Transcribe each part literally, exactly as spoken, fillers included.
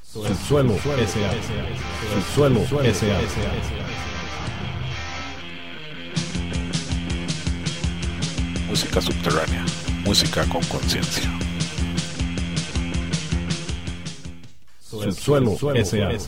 Subsuelo S A. Subsuelo S A. Música subterránea, música con conciencia. Subsuelo S A.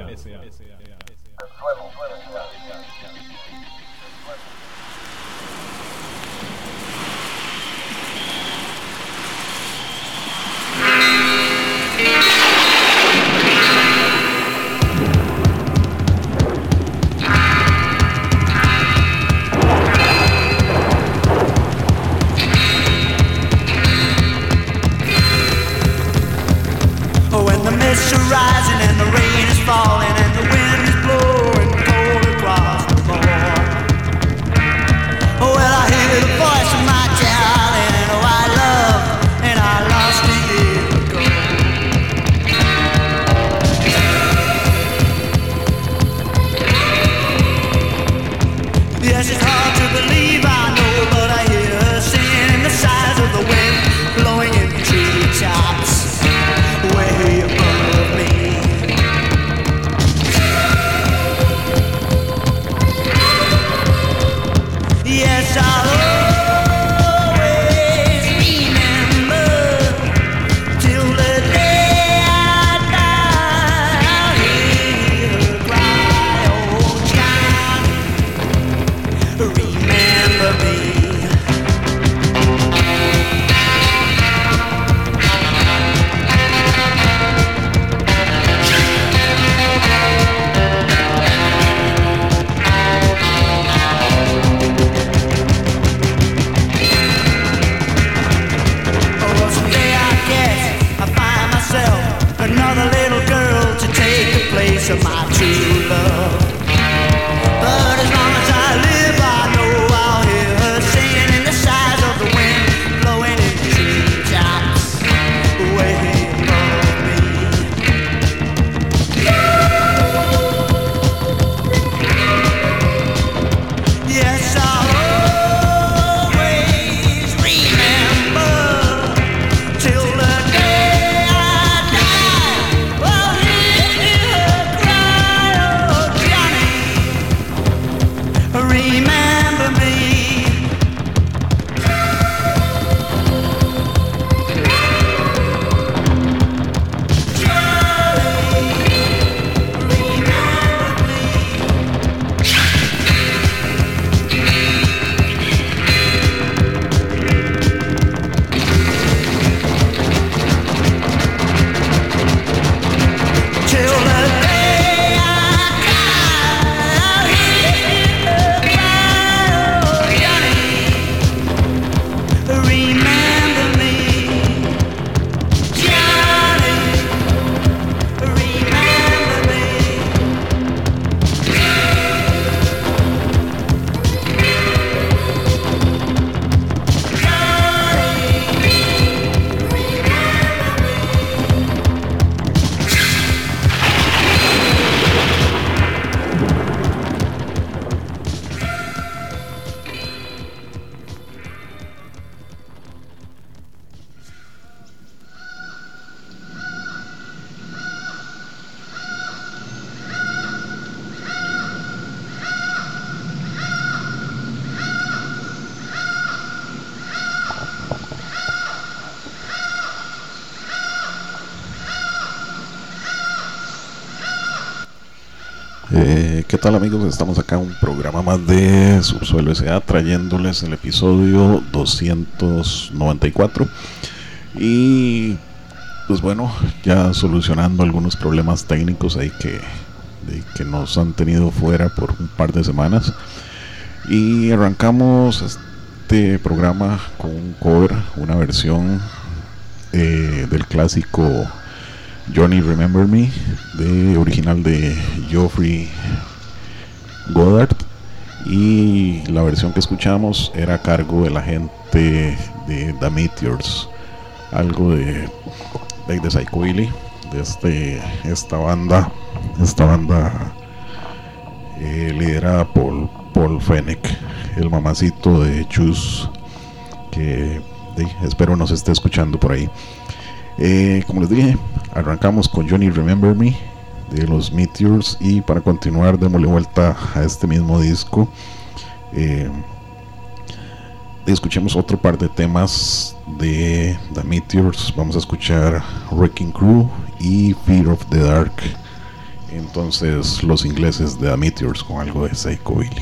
Eh, ¿Qué tal, amigos? Estamos acá en un programa más de Subsuelo S A, trayéndoles el episodio doscientos noventa y cuatro. Y pues bueno, ya solucionando algunos problemas técnicos ahí que, de, que nos han tenido fuera por un par de semanas. Y arrancamos este programa con un cover, una versión eh, del clásico Johnny Remember Me, de original de Geoffrey Goddard, y la versión que escuchamos era a cargo de la gente de The Meteors, algo de de, de Psychobilly, de este esta banda esta banda eh, liderada por Paul Fenech, el mamacito de Chus, que de, espero nos esté escuchando por ahí. Eh, como les dije, arrancamos con Johnny Remember Me de los Meteors, y para continuar démosle vuelta a este mismo disco. Eh, escuchemos otro par de temas de The Meteors. Vamos a escuchar Wrecking Crew y Fear of the Dark. Entonces, los ingleses de The Meteors con algo de Psychobilly.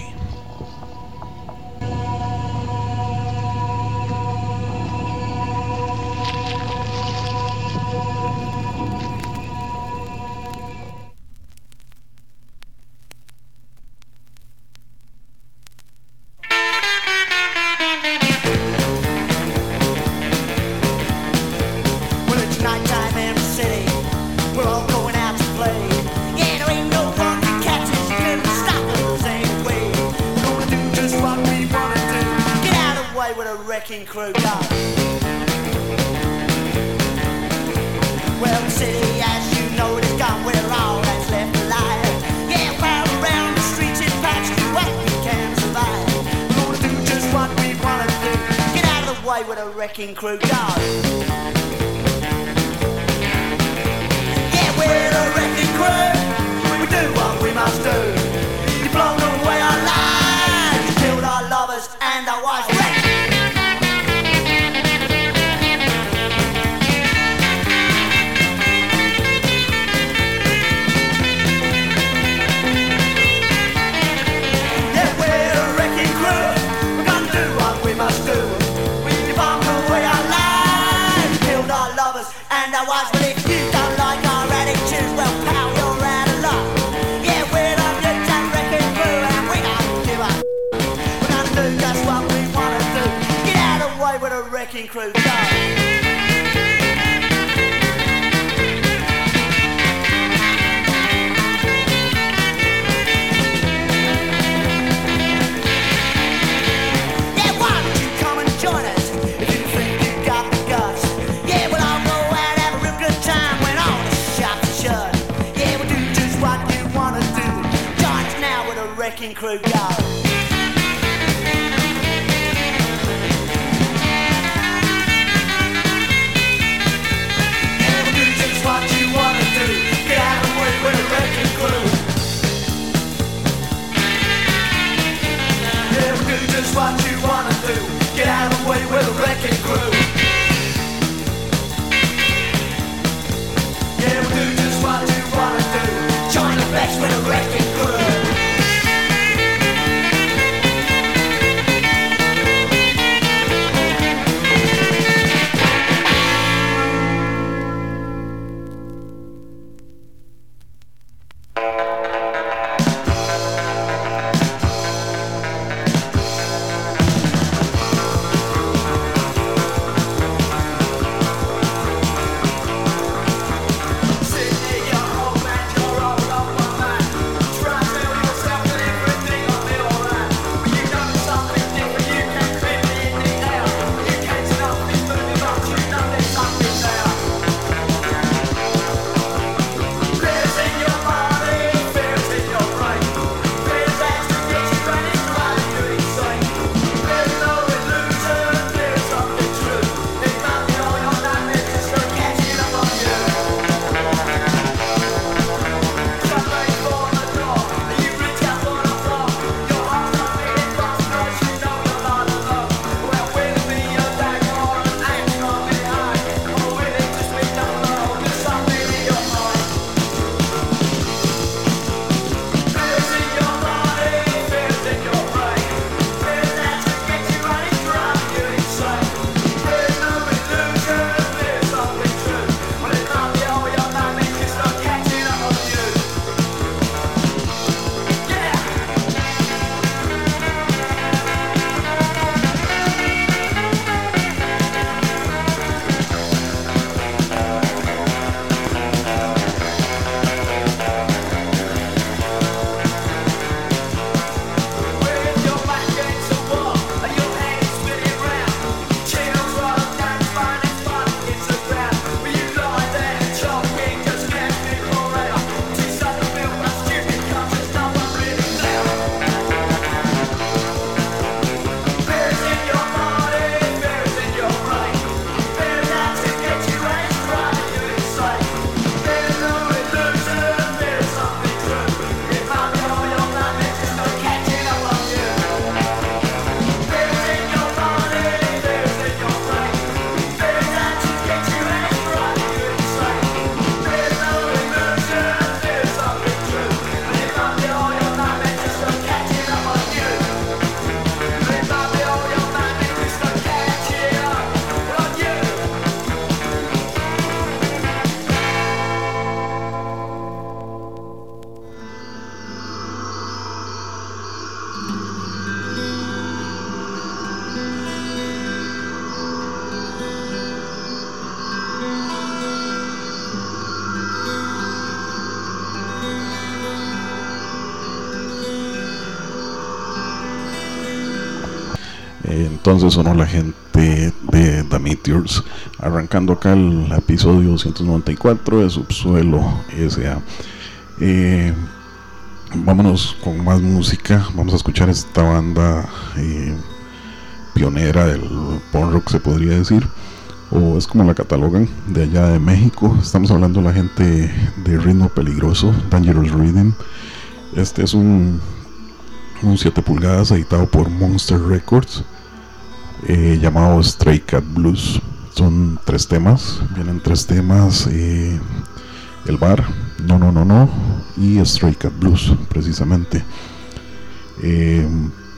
entonces sonó la gente de The Meteors, arrancando acá el episodio doscientos noventa y cuatro de Subsuelo S A. Eh, vámonos con más música. Vamos a escuchar esta banda eh, pionera del punk rock, se podría decir, o es como la catalogan, de allá de México. Estamos hablando de la gente de Ritmo Peligroso, Dangerous Rhythm. Este es un un siete pulgadas editado por Monster Records, eh, llamado Stray Cat Blues. Son tres temas, vienen tres temas, eh, El Bar, No No No No y Stray Cat Blues, precisamente. eh,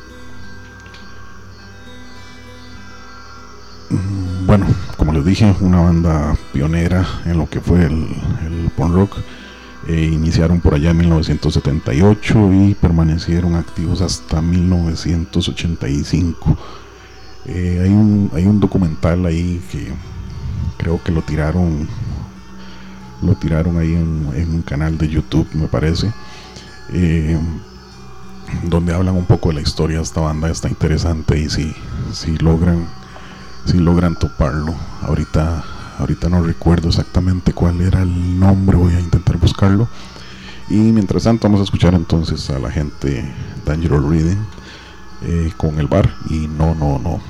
bueno, como les dije, una banda pionera en lo que fue el, el punk rock. Eh, iniciaron por allá en mil novecientos setenta y ocho y permanecieron activos hasta mil novecientos ochenta y cinco. Eh, hay, un, hay un documental ahí que creo que lo tiraron lo tiraron ahí en, en un canal de YouTube, me parece, eh, donde hablan un poco de la historia de esta banda. Está interesante, y si, si logran si logran toparlo, ahorita Ahorita no recuerdo exactamente cuál era el nombre, voy a intentar buscarlo. Y mientras tanto vamos a escuchar entonces a la gente Dangerous Rhythm eh, con El Bar y No No No.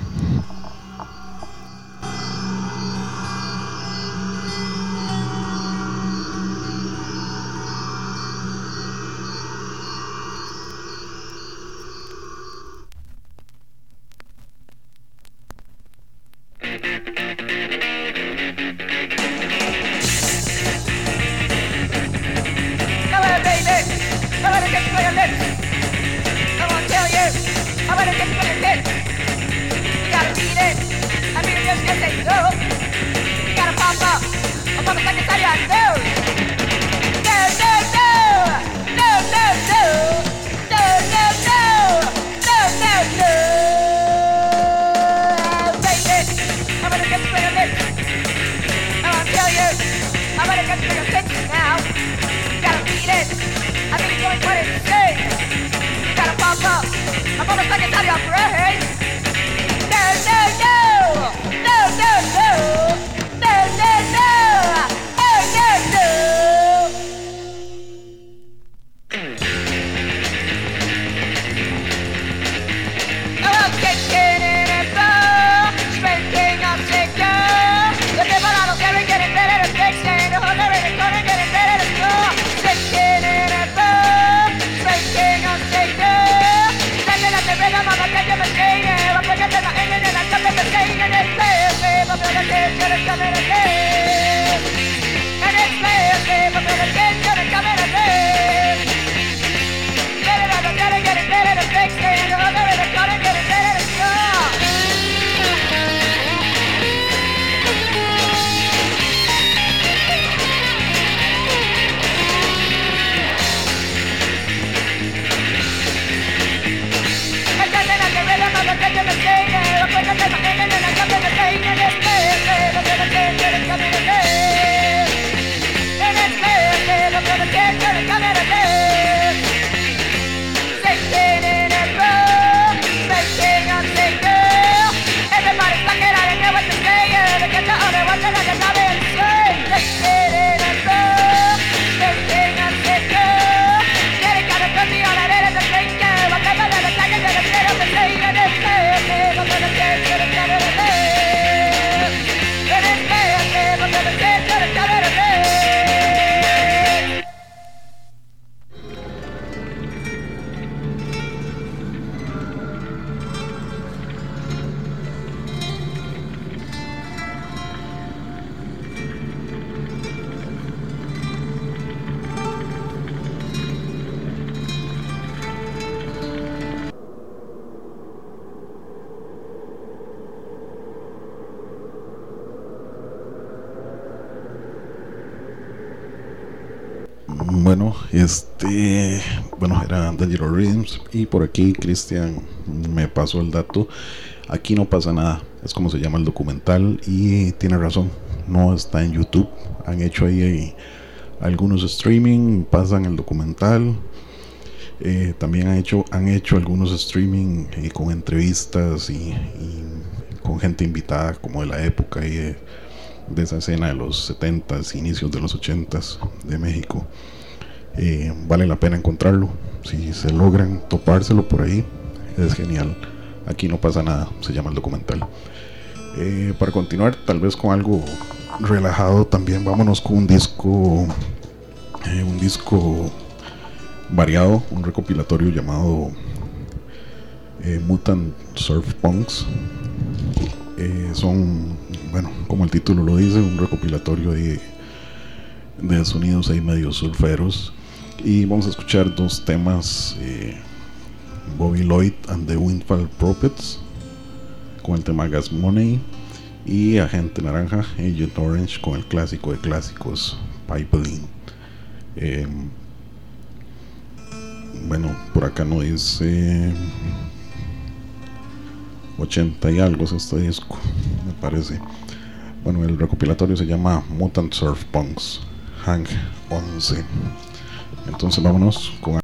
Bueno, este, bueno, era Dangerous Rhythms, y por aquí Cristian me pasó el dato. Aquí no pasa nada, es como se llama el documental, y tiene razón, no está en YouTube. Han hecho ahí, ahí algunos streaming, pasan el documental, Eh, también han hecho, han hecho algunos streaming eh, con entrevistas y, y con gente invitada como de la época y de, de esa escena de los setentas, inicios de los ochentas de México. Eh, vale la pena encontrarlo. Si se logran topárselo por ahí, es genial. Aquí no pasa nada, se llama el documental. Eh, para continuar, tal vez con algo relajado, también vámonos con un disco, eh, un disco variado, un recopilatorio llamado eh, Mutant Surf Punks. Eh, son, bueno, como el título lo dice, un recopilatorio de, de sonidos ahí medio surferos. Y vamos a escuchar dos temas, eh, Bobby Lloyd and the Windfall Prophets con el tema Gas Money, y Agente Naranja, Agent Orange, con el clásico de clásicos, Pipeline. Eh, bueno, por acá no dice ochenta y algo es este disco, me parece. Bueno, el recopilatorio se llama Mutant Surf Punks, Hank once. Entonces vámonos con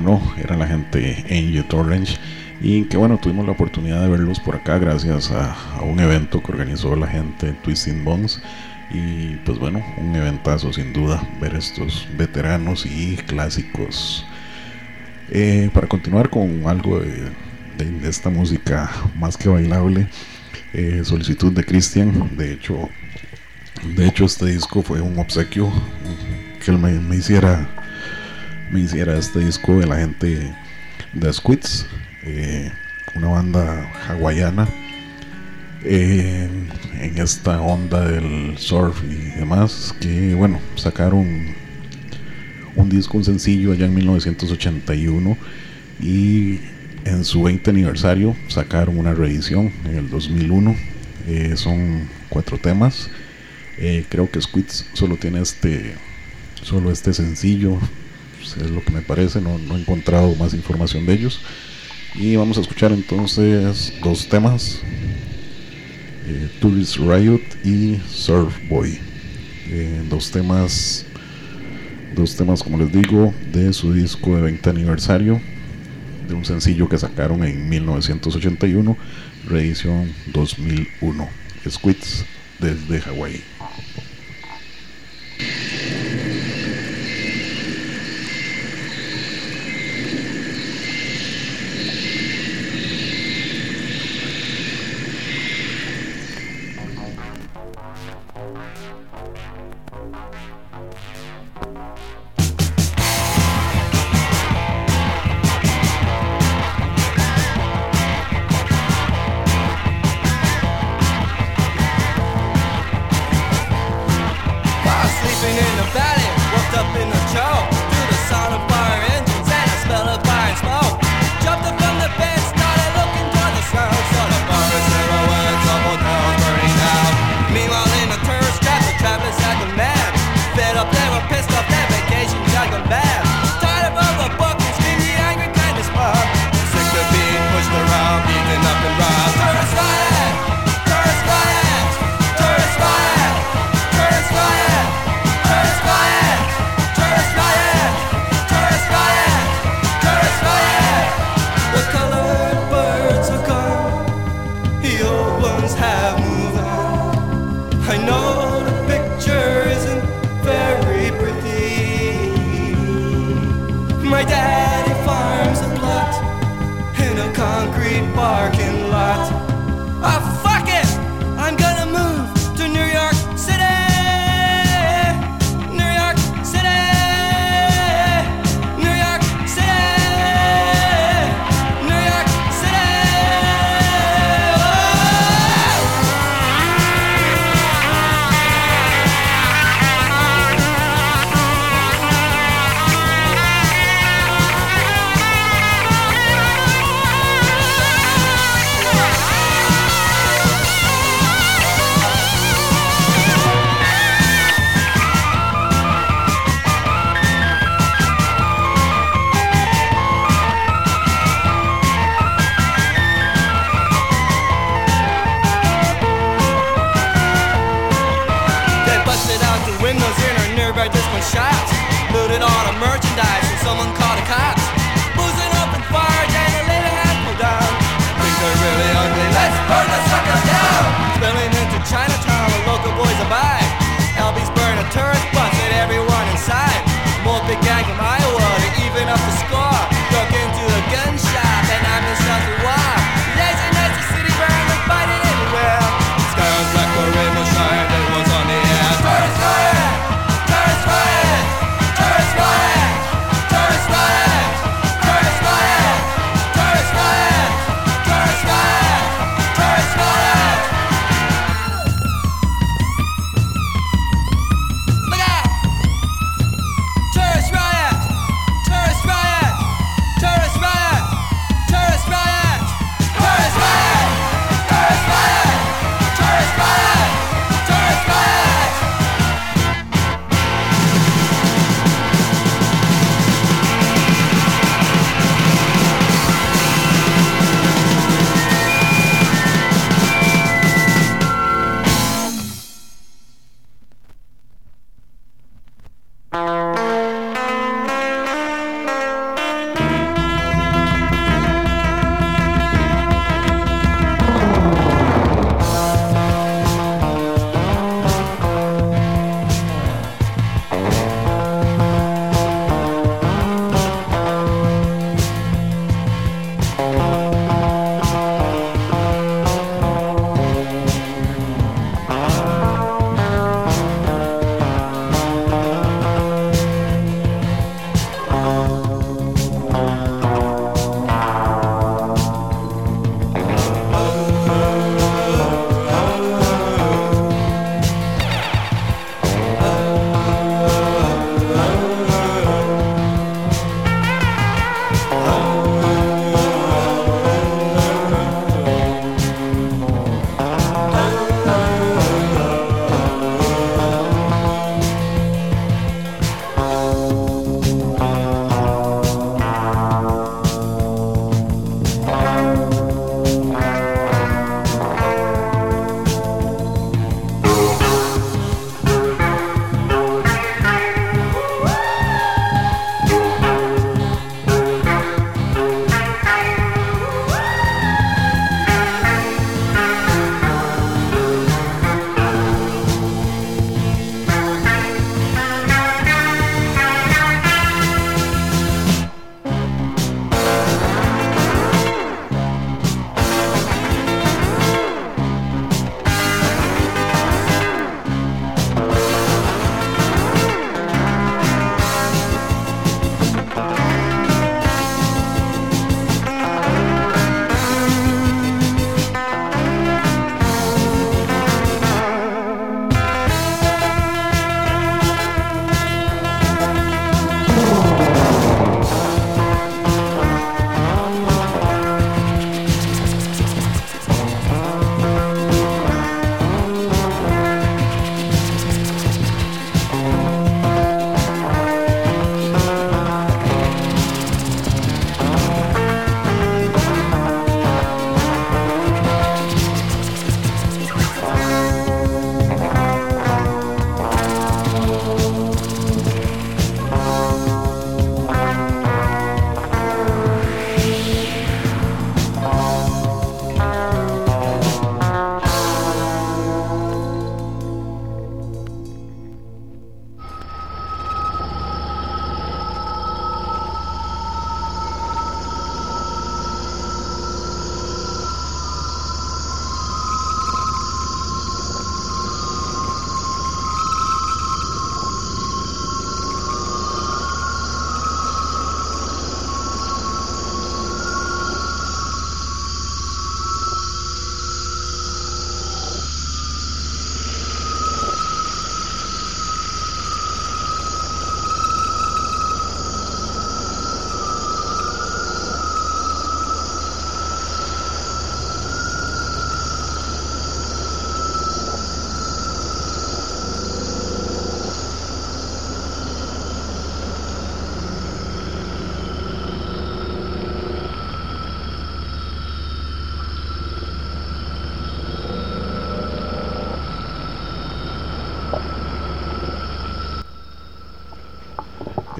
bueno, era la gente Angel Orange, y que bueno, tuvimos la oportunidad de verlos por acá gracias a, a un evento que organizó la gente Twisting Bones. Y pues bueno, un eventazo sin duda ver estos veteranos y clásicos. Eh, para continuar con algo de, de, de esta música más que bailable, eh, solicitud de Cristian. De hecho, de hecho este disco fue un obsequio que él me, me hiciera me hiciera este disco de la gente de Squids, eh, una banda hawaiana. Eh, en esta onda del surf y demás, que bueno, sacaron un disco, un sencillo allá en mil novecientos ochenta y uno, y en su veinte aniversario sacaron una reedición en el dos mil uno. Eh, son cuatro temas. Eh, creo que Squids solo tiene este solo este sencillo, pues es lo que me parece. No, no he encontrado más información de ellos, y vamos a escuchar entonces dos temas, Eh, Tourist Riot y Surf Boy, eh, dos temas dos temas como les digo de su disco de veinte aniversario, de un sencillo que sacaron en mil novecientos ochenta y uno, reedición dos mil uno. Squids desde Hawái. Tourist riot! Tourist riot!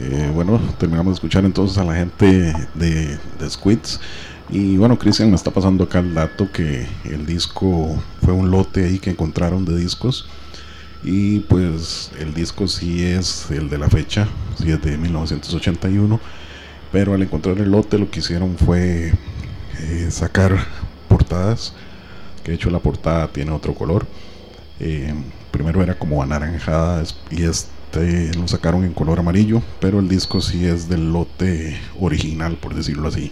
Eh, bueno, terminamos de escuchar entonces a la gente de, de Squids. Y bueno, Cristian me está pasando acá el dato que el disco fue un lote ahí que encontraron de discos. Y pues el disco sí es el de la fecha, sí es de mil novecientos ochenta y uno. Pero al encontrar el lote lo que hicieron fue eh, sacar portadas. Que de hecho la portada tiene otro color. Eh, primero era como anaranjada y este lo sacaron en color amarillo. Pero el disco sí es del lote original, por decirlo así.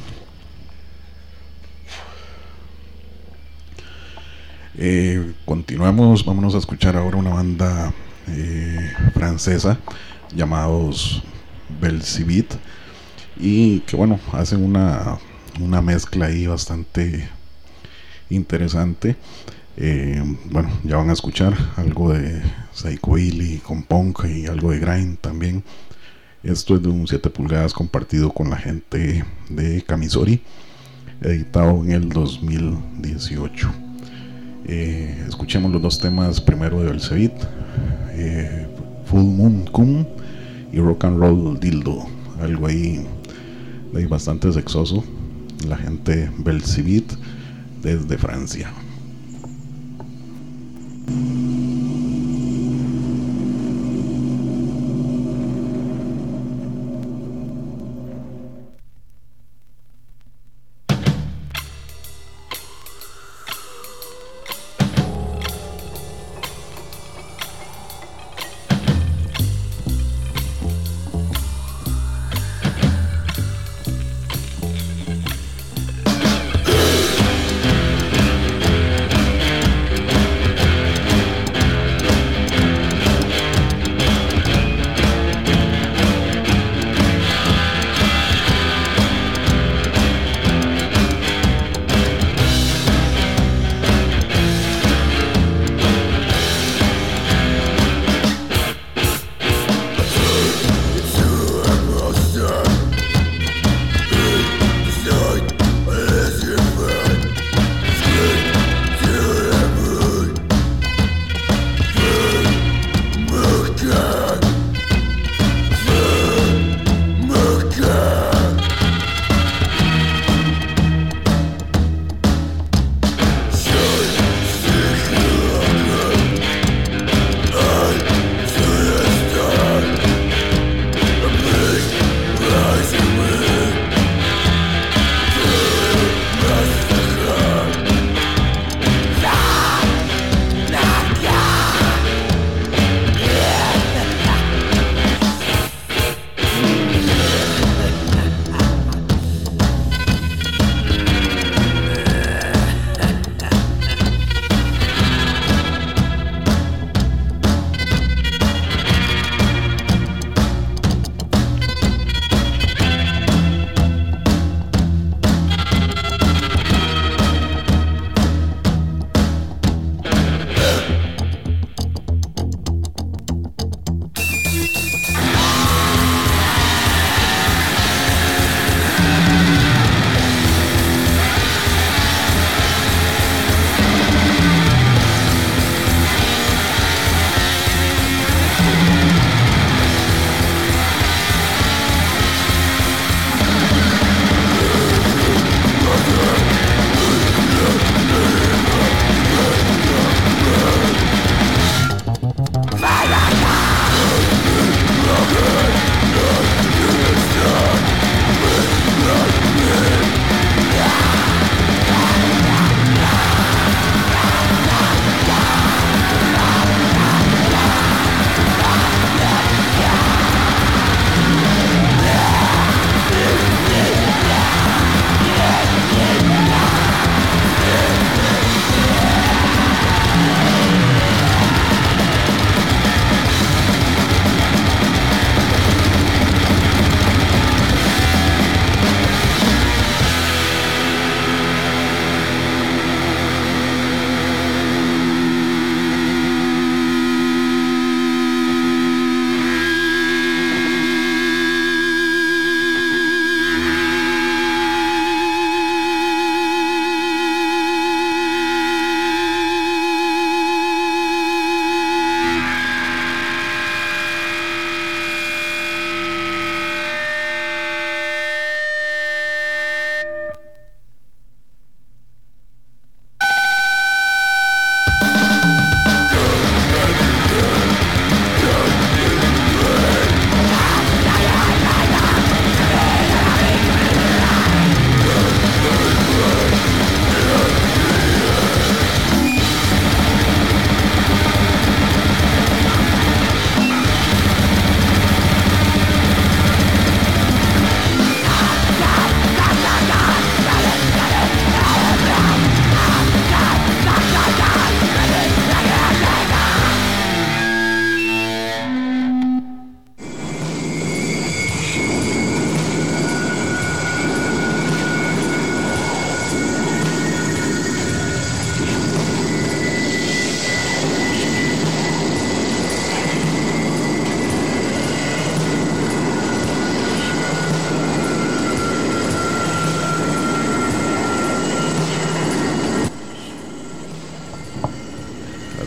Eh, continuamos, vámonos a escuchar ahora una banda eh, francesa llamados Belzibit, y que bueno, hacen una, una mezcla ahí bastante interesante. Eh, bueno, ya van a escuchar algo de psychobilly con punk y algo de grind también. Esto es de un siete pulgadas compartido con la gente de Camisori, editado en el dos mil dieciocho. Eh, escuchemos los dos temas primero de Belzebit, eh, Full Moon Cum y Rock and Roll Dildo, algo ahí, ahí bastante sexoso. La gente Belzebit desde Francia.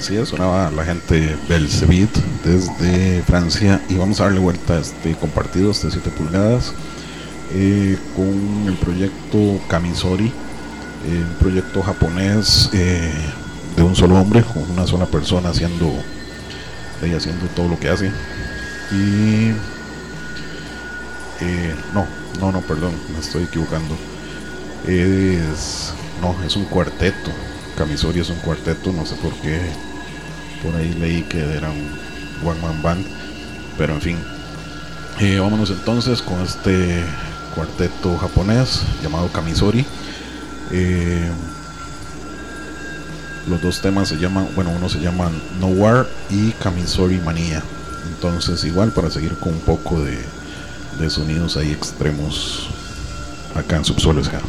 Así es, sonaba la gente Belzebit desde Francia y vamos a darle vuelta a este compartido, este siete pulgadas, eh, con el proyecto Kamisori, eh, un proyecto japonés eh, de un solo hombre, con una sola persona haciendo, eh, haciendo todo lo que hace. Y eh, no, no, no, perdón, me estoy equivocando. Es, no, es un cuarteto. Kamisori es un cuarteto, no sé por qué. Por ahí leí que era un one man band, pero en fin. Eh, vámonos entonces con este cuarteto japonés llamado Kamisori. Eh, los dos temas se llaman, bueno, uno se llama Nowhere y Kamisori Manía. Entonces, igual para seguir con un poco de, de sonidos ahí extremos acá en Subsuelo S A.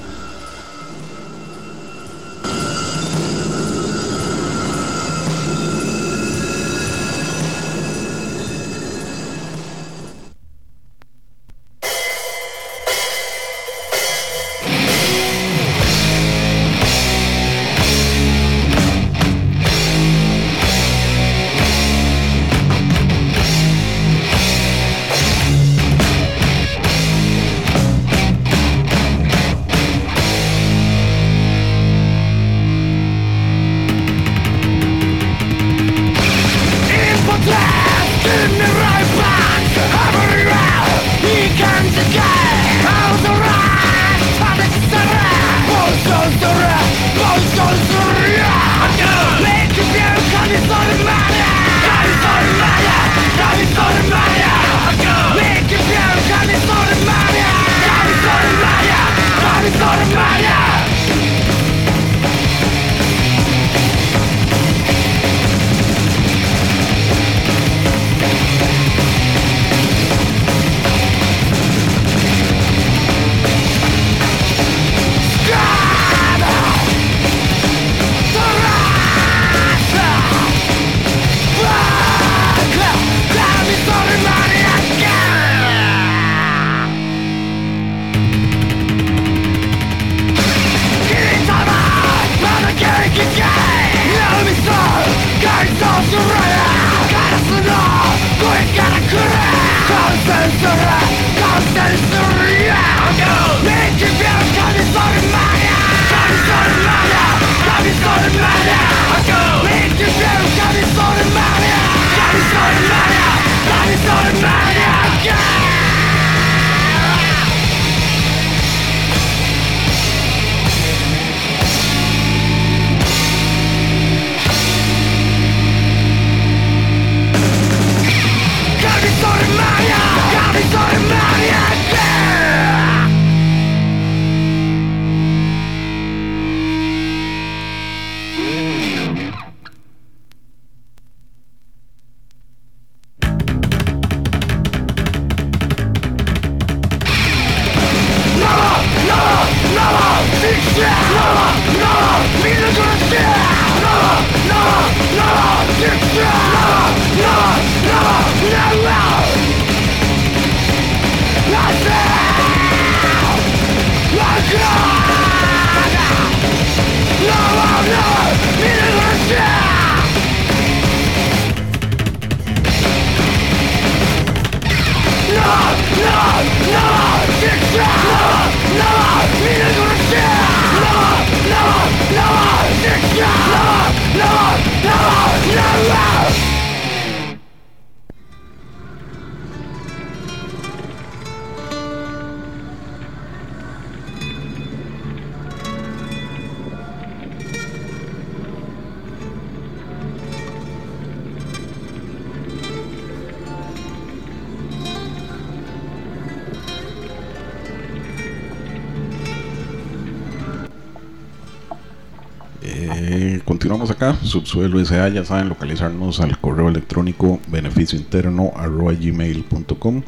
Continuamos acá, Subsuelo S A, ya saben, localizarnos al correo electrónico beneficiointerno arroba gmail punto com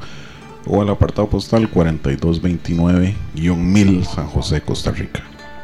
o al apartado postal cuarenta y dos veintinueve mil San José, Costa Rica.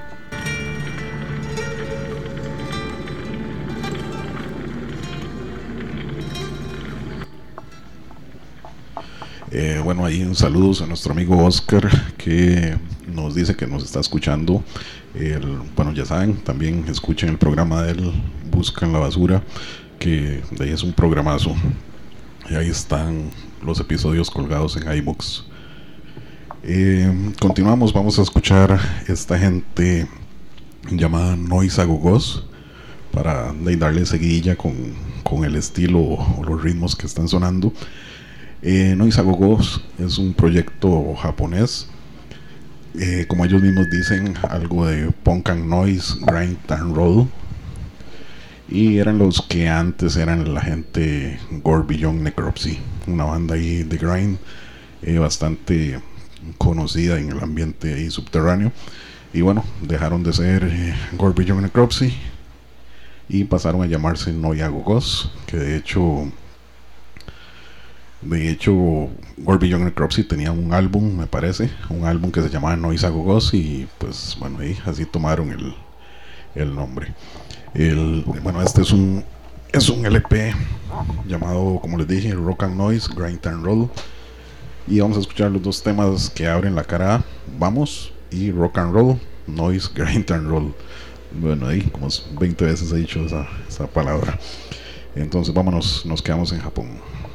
Eh, bueno, ahí un saludo a nuestro amigo Oscar, que nos dice que nos está escuchando. El, bueno, ya saben, también escuchen el programa del buscan la basura, que de ahí es un programazo. Y ahí están los episodios colgados en iBooks. Eh, continuamos, vamos a escuchar esta gente llamada Noise a Gogos para de, darle seguidilla con, con el estilo o los ritmos que están sonando. eh, Noise a Gogos es un proyecto japonés, eh, como ellos mismos dicen, algo de punk and noise, grind and roll, y eran los que antes eran la gente Gore Beyond Necropsy, una banda ahí de grind eh, bastante conocida en el ambiente ahí subterráneo. Y bueno, dejaron de ser eh, Gore Beyond Necropsy y pasaron a llamarse Noise a Gogos, que de hecho de hecho Gore Beyond Necropsy tenía un álbum, me parece, un álbum que se llamaba Noise a Gogos, y pues bueno, ahí así tomaron el, el nombre. El, bueno, este es un es un L P llamado, como les dije, Rock and Noise, Grind and Roll, y vamos a escuchar los dos temas que abren la cara A, Vamos, y Rock and Roll, Noise, Grind and Roll. Bueno, ahí como veinte veces he dicho esa, esa palabra. Entonces vámonos, nos quedamos en Japón.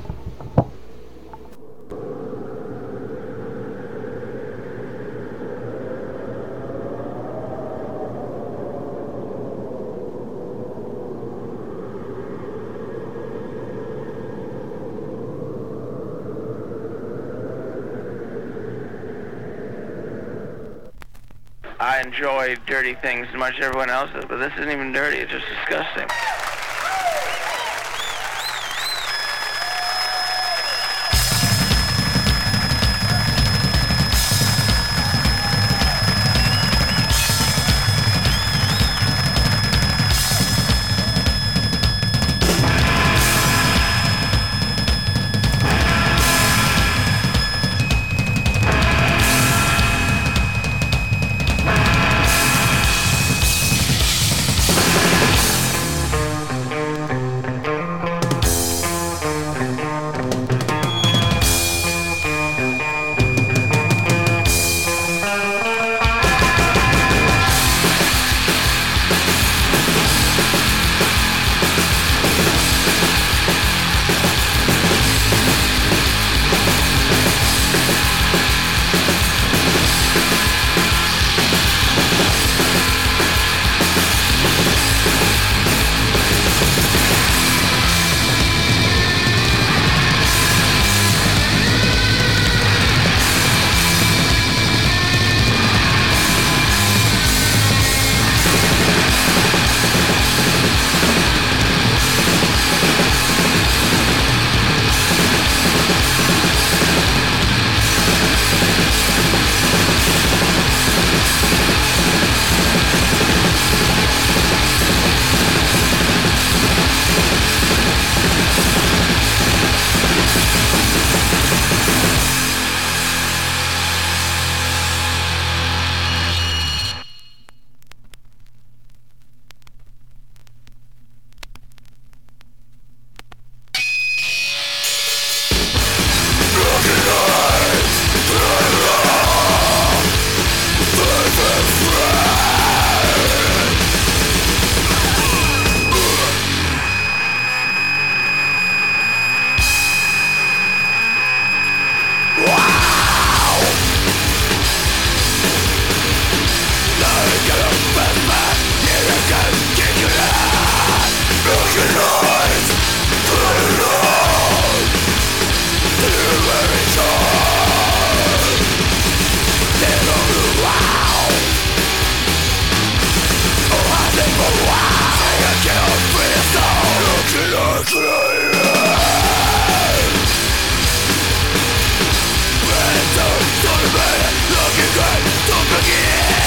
I enjoy dirty things as much as everyone else does, but this isn't even dirty, it's just disgusting.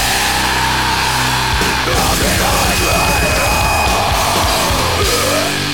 I'll be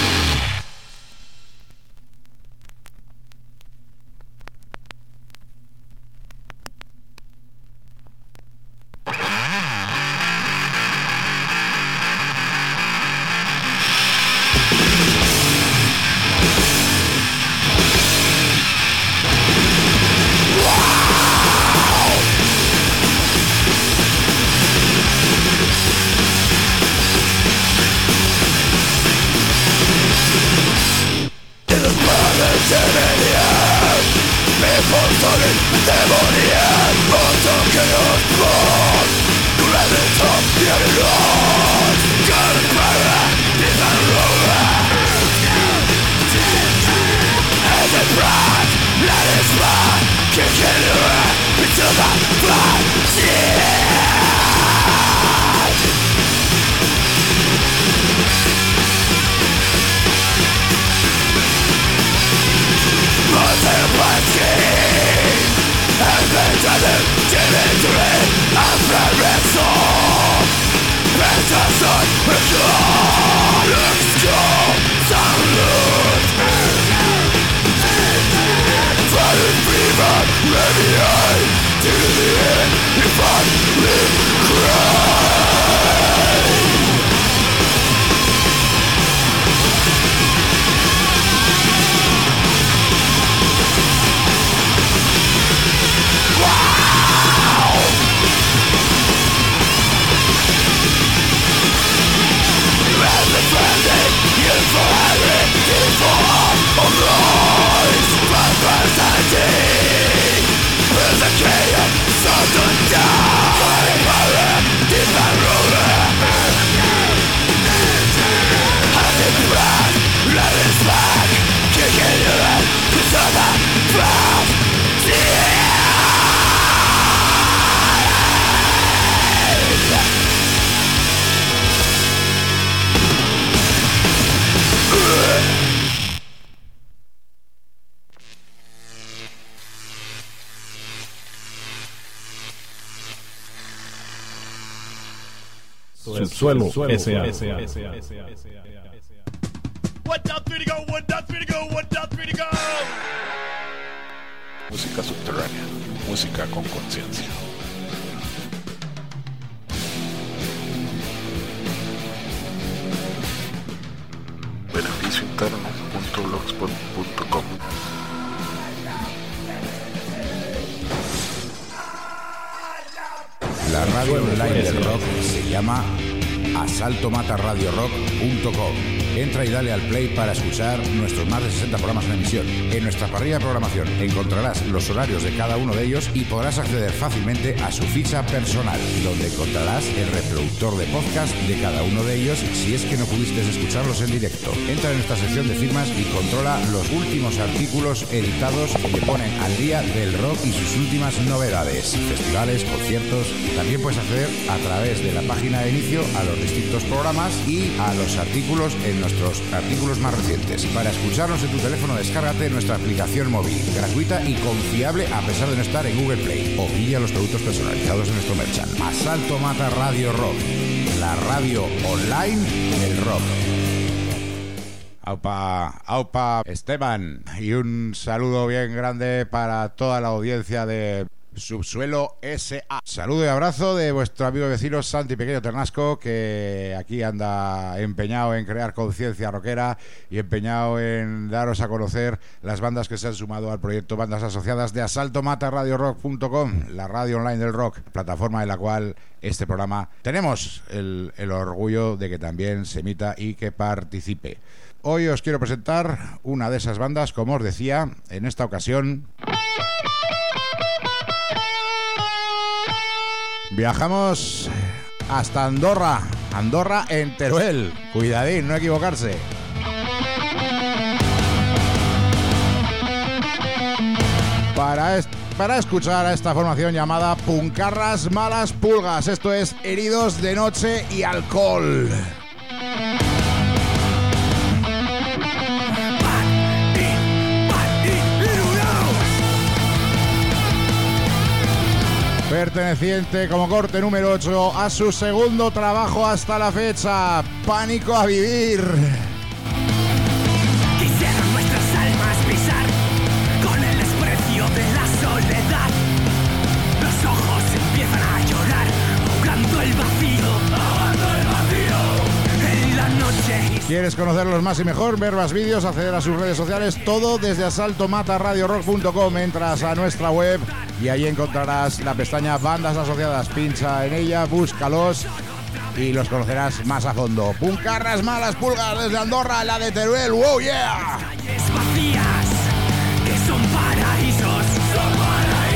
Subsuelo S A. One, two, three to go, one, two, three to go, one, two, three to go. Música subterránea, música con conciencia. beneficio interno punto blogspot punto com. La radio online del rock se llama asalto mata radio rock punto com. Entra y dale al play para escuchar nuestros más de sesenta programas en emisión. En nuestra parrilla de programación encontrarás los horarios de cada uno de ellos y podrás acceder fácilmente a su ficha personal, donde encontrarás el reproductor de podcast de cada uno de ellos si es que no pudiste escucharlos en directo. Entra en nuestra sección de firmas y controla los últimos artículos editados que ponen al día del rock y sus últimas novedades, festivales, conciertos. También puedes acceder a través de la página de inicio a los distintos programas y a los artículos en nuestros artículos más recientes. Para escucharnos en tu teléfono, descárgate nuestra aplicación móvil, gratuita y confiable a pesar de no estar en Google Play, o pilla los productos personalizados en nuestro merchant. Asalto Mata Radio Rock, la radio online del rock. Aupa, aupa, Esteban, y un saludo bien grande para toda la audiencia de Subsuelo S A. Saludo y abrazo de vuestro amigo y vecino Santi Pequeño Ternasco, que aquí anda empeñado en crear conciencia rockera y empeñado en daros a conocer las bandas que se han sumado al proyecto Bandas Asociadas de asalto mata radio rock punto com, la radio online del rock, plataforma en la cual este programa tenemos el, el orgullo de que también se emita y que participe. Hoy os quiero presentar una de esas bandas, como os decía, en esta ocasión viajamos hasta Andorra, Andorra en Teruel. Cuidadín, no equivocarse. Para, est- para escuchar a esta formación llamada Puncarras Malas Pulgas. Esto es Heridos de Noche y Alcohol. Perteneciente como corte número ocho a su segundo trabajo hasta la fecha, Pánico a Vivir. Quisieron nuestras almas pisar con el desprecio de la soledad. Los ojos empiezan a llorar, ahogando el vacío, ahogando el vacío en la noche. ¿Quieres conocerlos más y mejor? Ver más vídeos, acceder a sus redes sociales, todo desde asalto mata radio rock punto com. Entras a nuestra web y ahí encontrarás la pestaña Bandas Asociadas. Pincha en ella, búscalos y los conocerás más a fondo. Puncarras Malas Pulgas desde Andorra, la de Teruel. ¡Wow, yeah! Calles vacías que son paraísos, son paraísos.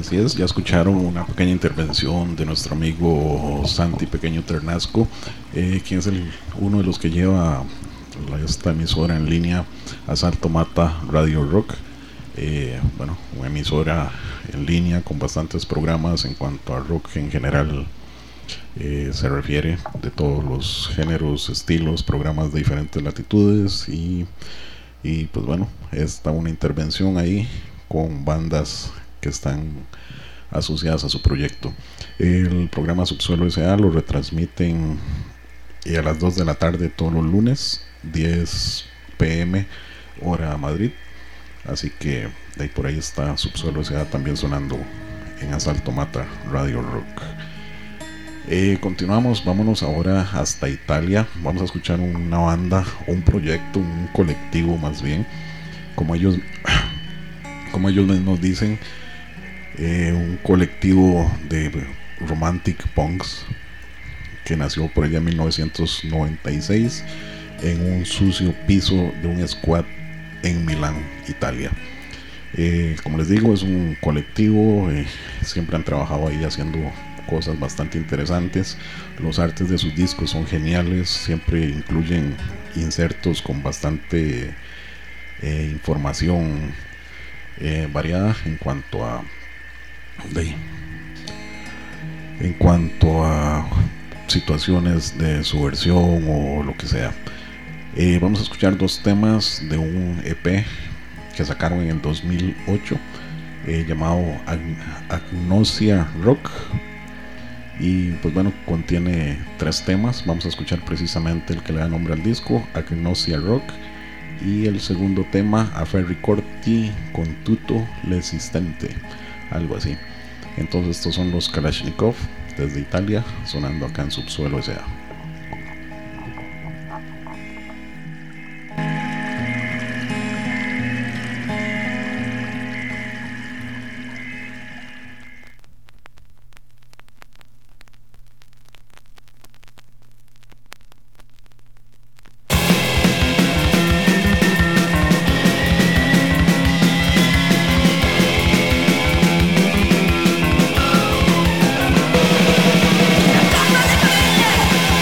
Así es, ya escucharon una pequeña intervención de nuestro amigo Santi Pequeño Ternasco, eh, quien es el, uno de los que lleva la, esta emisora en línea, Asalto Mata Radio Rock. Eh, bueno, una emisora en línea con bastantes programas en cuanto a rock en general eh, se refiere, de todos los géneros, estilos, programas de diferentes latitudes y, y pues bueno, está una intervención ahí con bandas que están asociadas a su proyecto. El programa Subsuelo S A lo retransmiten y a las dos de la tarde todos los lunes, diez pm hora Madrid. Así que de ahí por ahí está Subsuelo S A también sonando en Asalto Mata Radio Rock. Eh, continuamos, vámonos ahora hasta Italia. Vamos a escuchar una banda, un proyecto, un colectivo más bien, como ellos, como ellos mismos dicen, eh, un colectivo de romantic punks que nació por allá en mil novecientos noventa y seis en un sucio piso de un squat en Milán, Italia. Eh, como les digo, es un colectivo, eh, siempre han trabajado ahí haciendo cosas bastante interesantes. Los artes de sus discos son geniales, siempre incluyen insertos con bastante eh, información eh, variada en cuanto a de, en cuanto a situaciones de subversión o lo que sea. Eh, vamos a escuchar dos temas de un E P que sacaron en el dos mil ocho eh, llamado Ag- Agnosia Rock, y pues bueno, contiene tres temas. Vamos a escuchar precisamente el que le da nombre al disco, Agnosia Rock, y el segundo tema, A Ferri Corti con Tutto L'esistente, algo así. Entonces estos son los Kalashnikov desde Italia, sonando acá en Subsuelo S A. Calma de cabeza.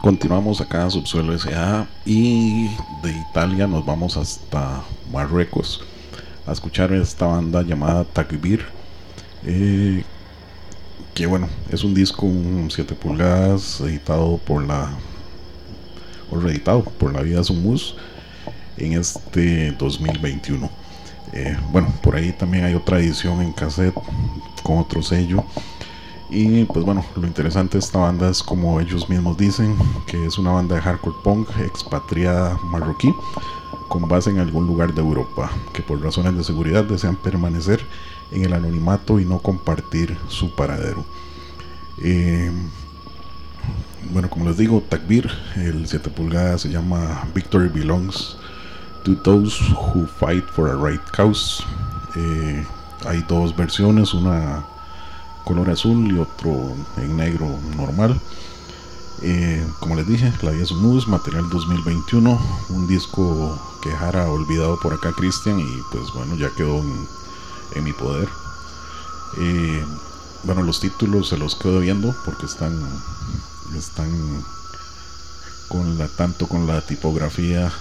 Continuamos acá en Subsuelo S A y de Italia nos vamos hasta Marruecos a escuchar esta banda llamada Takbir, eh, que bueno, es un disco siete pulgadas editado por la o reeditado por la Vida Sumus en este dos mil veintiuno. Eh, bueno, por ahí también hay otra edición en cassette con otro sello. Y pues bueno, lo interesante de esta banda es, como ellos mismos dicen, que es una banda de hardcore punk expatriada marroquí con base en algún lugar de Europa, que por razones de seguridad desean permanecer en el anonimato y no compartir su paradero. Eh, bueno, como les digo, Takbir, el siete pulgadas se llama Victory Belongs to Those Who Fight for a Right Cause. Eh, hay dos versiones, una color azul y otro en negro normal. Eh, como les dije, la Vida Sumus, material dos mil veintiuno, un disco que dejara olvidado por acá Cristian y pues bueno, ya quedó en, en mi poder. Eh, bueno, los títulos se los quedo viendo porque están están con la tanto con la tipografía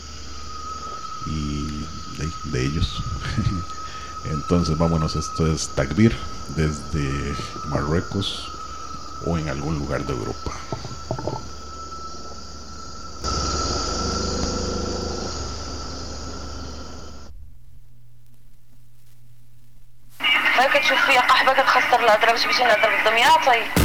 y de, de ellos. Entonces vámonos, esto es Takbir desde Marruecos o en algún lugar de Europa. ما كتشوف فيا قحبه كتخسر الهضره باش بغيتي نهضر بالدمياطي.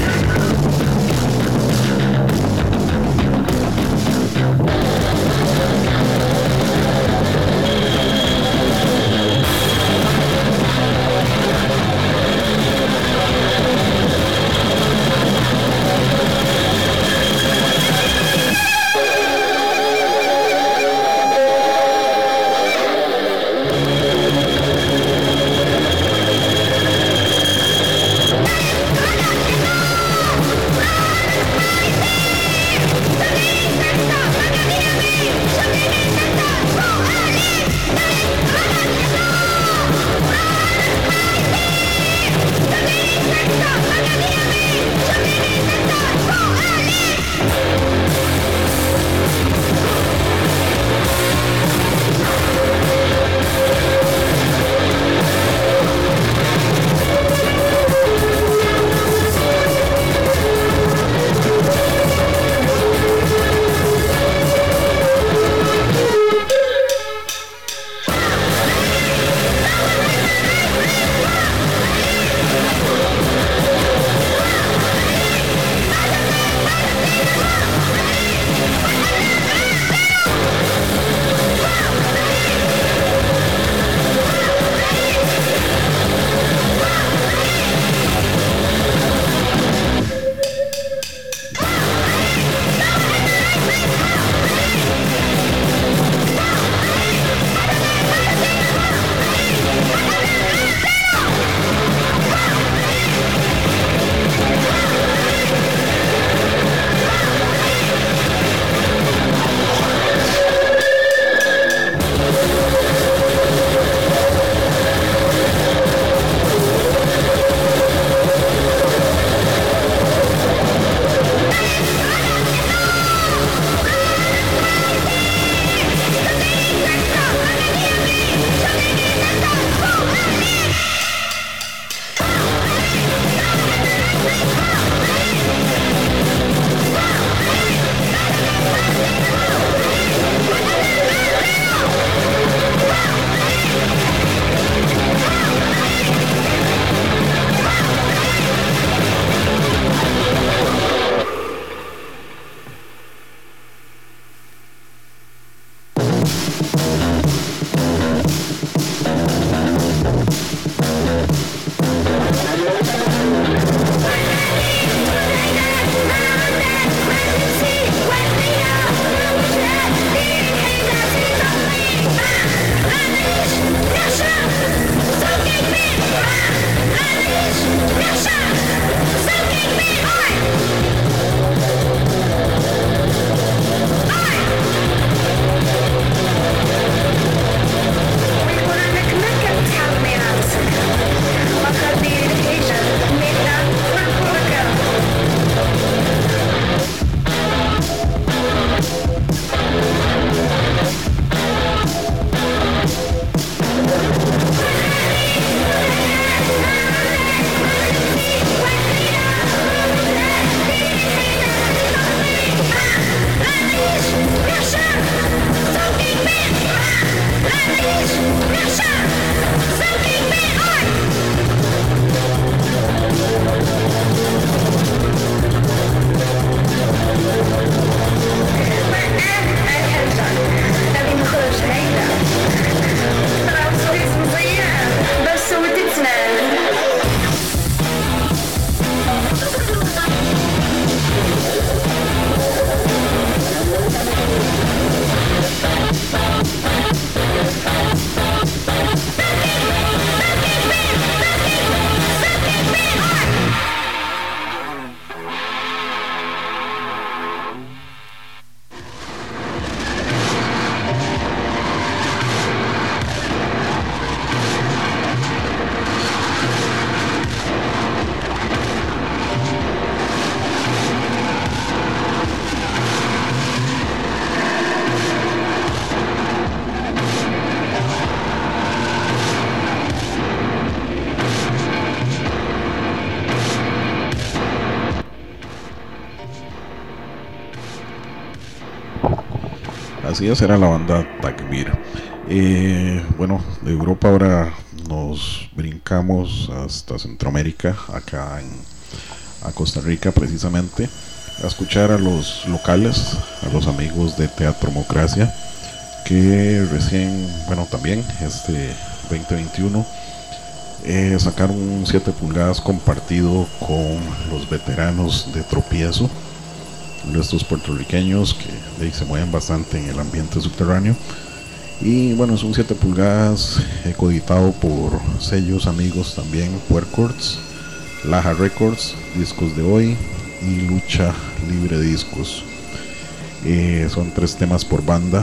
Así es, era la banda Takbir. Eh, bueno, de Europa ahora nos brincamos hasta Centroamérica, acá en, a Costa Rica precisamente, a escuchar a los locales, a los amigos de Teatromocracia, que recién, bueno, también este veinte veintiuno eh, sacaron un siete pulgadas compartido con los veteranos de Tropiezo, de estos puertorriqueños que eh, se mueven bastante en el ambiente subterráneo. Y bueno, es un siete pulgadas eh, coeditado por sellos amigos también, Puercords, Laja Records, Discos de Hoy y Lucha Libre Discos. Eh, son tres temas por banda.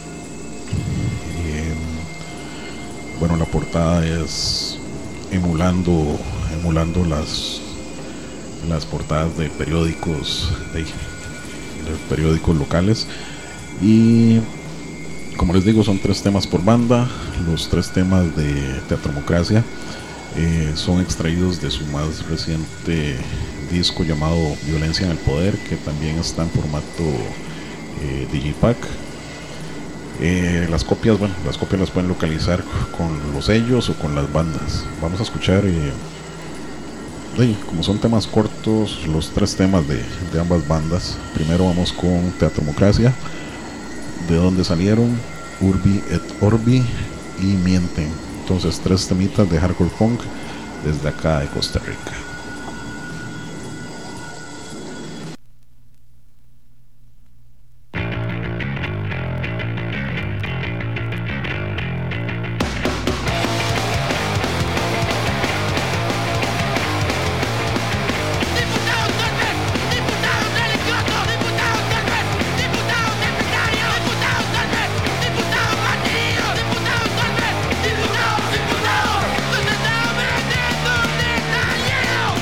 Eh, bueno, la portada es emulando emulando las las portadas de periódicos de, de periódicos locales. Y como les digo, son tres temas por banda. Los tres temas de Teatromocracia eh, son extraídos de su más reciente disco llamado Violencia en el Poder, que también está en formato eh, Digipack. Eh, las copias, bueno, las copias las pueden localizar con los sellos o con las bandas. Vamos a escuchar, eh, eh, como son temas cortos, los tres temas de, de ambas bandas. Primero vamos con Teatromocracia, de donde salieron Urbi et Orbi y Mienten. Entonces, tres temitas de hardcore punk desde acá de Costa Rica. Yeah!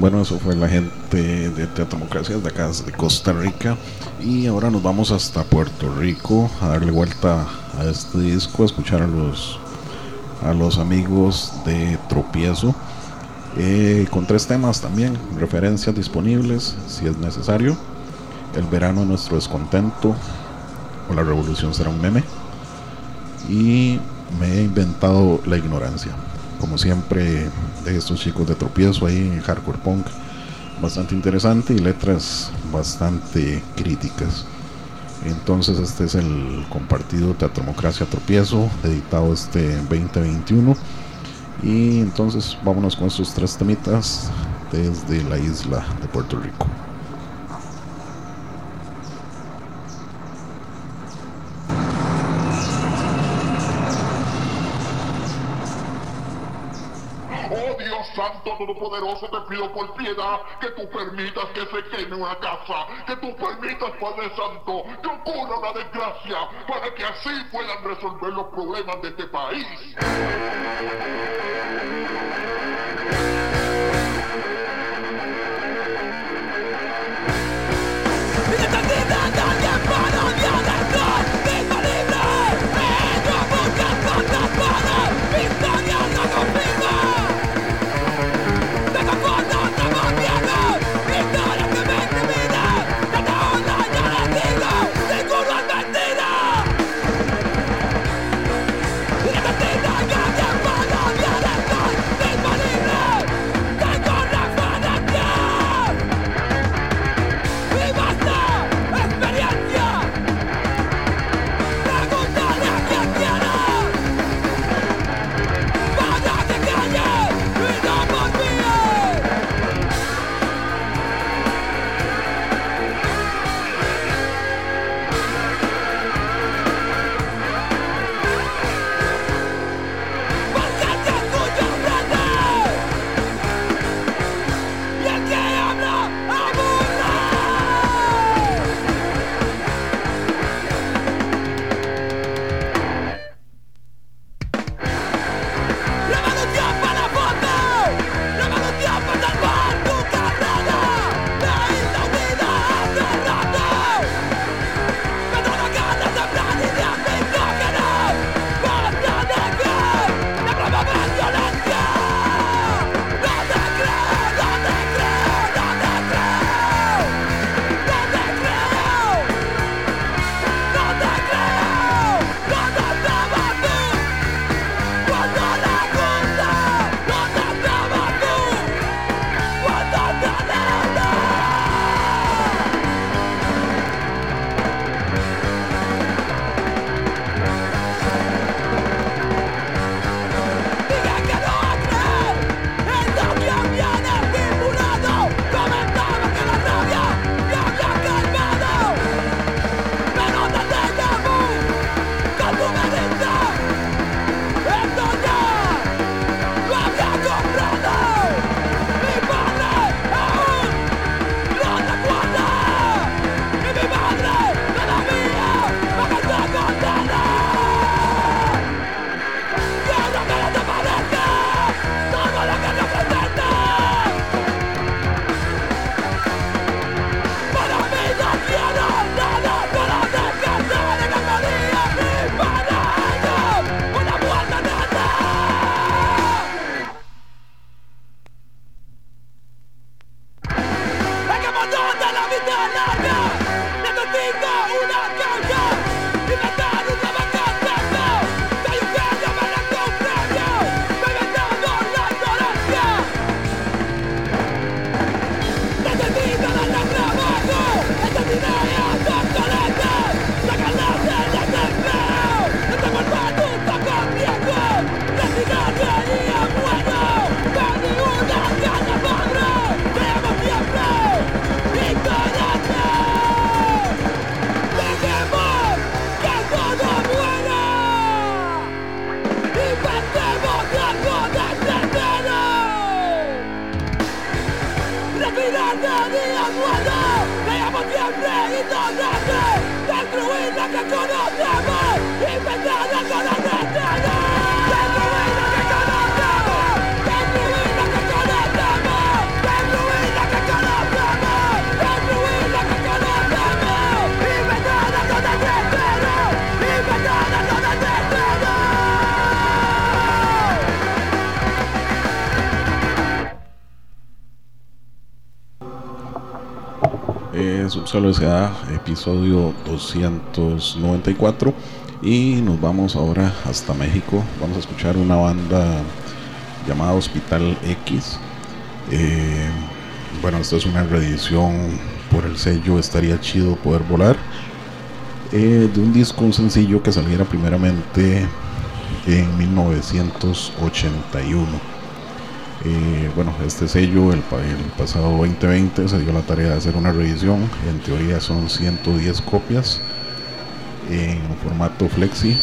Bueno, eso fue la gente de Teatromocracias de acá de Costa Rica. Y ahora nos vamos hasta Puerto Rico a darle vuelta a este disco, a escuchar a los a los amigos de Tropiezo, eh, con tres temas también, referencias disponibles si es necesario: El verano de nuestro descontento, o La revolución será un meme, y Me he inventado la ignorancia. Como siempre, de estos chicos de Tropiezo, ahí en hardcore punk bastante interesante y letras bastante críticas. Entonces este es el compartido Teatromocracia Tropiezo, editado este veinte veintiuno. Y entonces vámonos con estos tres temitas desde la isla de Puerto Rico. Santo Todopoderoso, te pido por piedad que tú permitas que se queme una casa, que tú permitas, Padre Santo, que ocurra una desgracia, para que así puedan resolver los problemas de este país. Destruir lo que conocemos, destruir lo que conocemos, destruir de Subsuelo S A, episodio doscientos noventa y cuatro, y nos vamos ahora hasta México. Vamos a escuchar una banda llamada Hospital X. Eh, bueno, esta es una reedición por el sello Estaría Chido Poder Volar, eh, de un disco, un sencillo que saliera primeramente en mil novecientos ochenta y uno. Eh, bueno, este sello el, el pasado veinte veinte se dio la tarea de hacer una reedición. En teoría son ciento diez copias en formato flexi.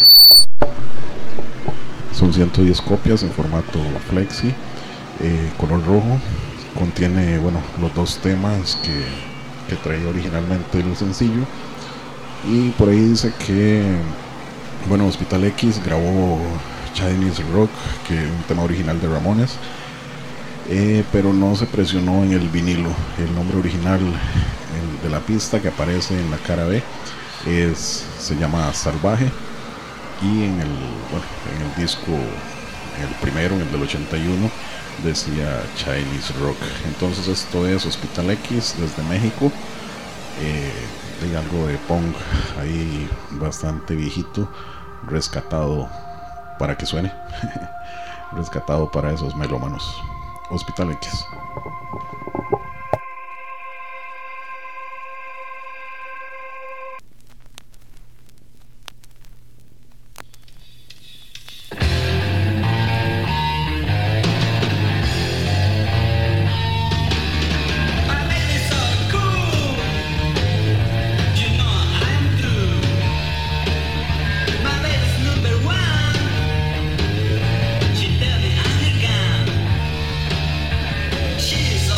Son ciento diez copias en formato flexi, eh, color rojo. Contiene, bueno, los dos temas que, que traía originalmente el sencillo. Y por ahí dice que, bueno, Hospital X grabó Chinese Rock, que es un tema original de Ramones. Eh, pero no se presionó en el vinilo. El nombre original el de la pista que aparece en la cara B es, se llama Salvaje, y en el, bueno, en el disco, el primero, en el del ochenta y uno, decía Chinese Rock. Entonces esto es Hospital X desde México. Eh, hay algo de punk ahí bastante viejito, rescatado para que suene rescatado para esos melómanos. Hospital X. She's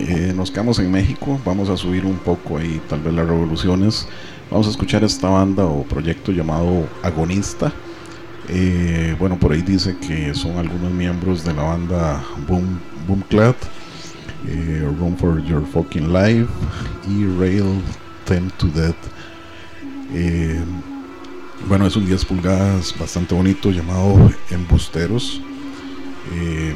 eh, nos quedamos en México. Vamos a subir un poco ahí, tal vez las revoluciones. Vamos a escuchar esta banda o proyecto llamado Agonista. Eh, bueno, por ahí dice que son algunos miembros de la banda Boom, Boomclad, eh, Run for Your Fucking Life y Rail ten to Death. Eh, bueno, es un diez pulgadas bastante bonito llamado Embusteros. Eh,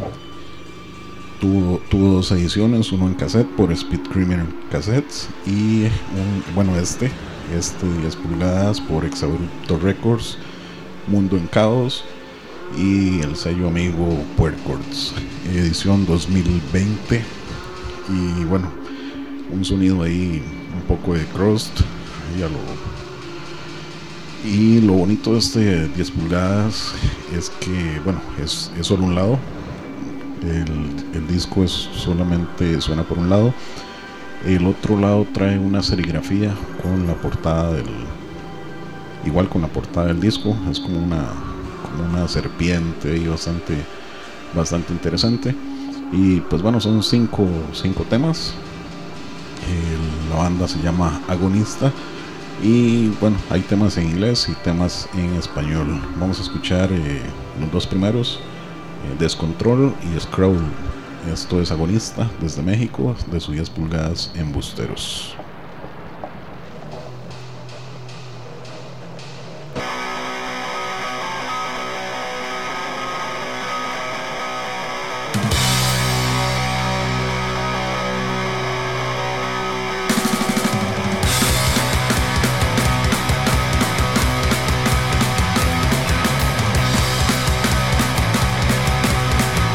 tuvo, tuvo dos ediciones, uno en cassette por Speed Criminal Cassettes y un, bueno este este diez pulgadas por Exabrupto Records, Mundo en Caos y el sello amigo Puercords, edición dos mil veinte. Y bueno, un sonido ahí un poco de crust y a lo Y lo bonito de este diez pulgadas es que, bueno, es, es solo un lado. El, el disco es solamente suena por un lado. El otro lado trae una serigrafía con la portada del, igual con la portada del disco. Es como una, como una serpiente y bastante, bastante interesante. Y pues bueno, son cinco, cinco temas. El, la banda se llama Agonista. Y bueno, hay temas en inglés y temas en español. Vamos a escuchar eh, los dos primeros, eh, Descontrol y Scroll. Esto es Agonista desde México, de su diez pulgadas Embusteros.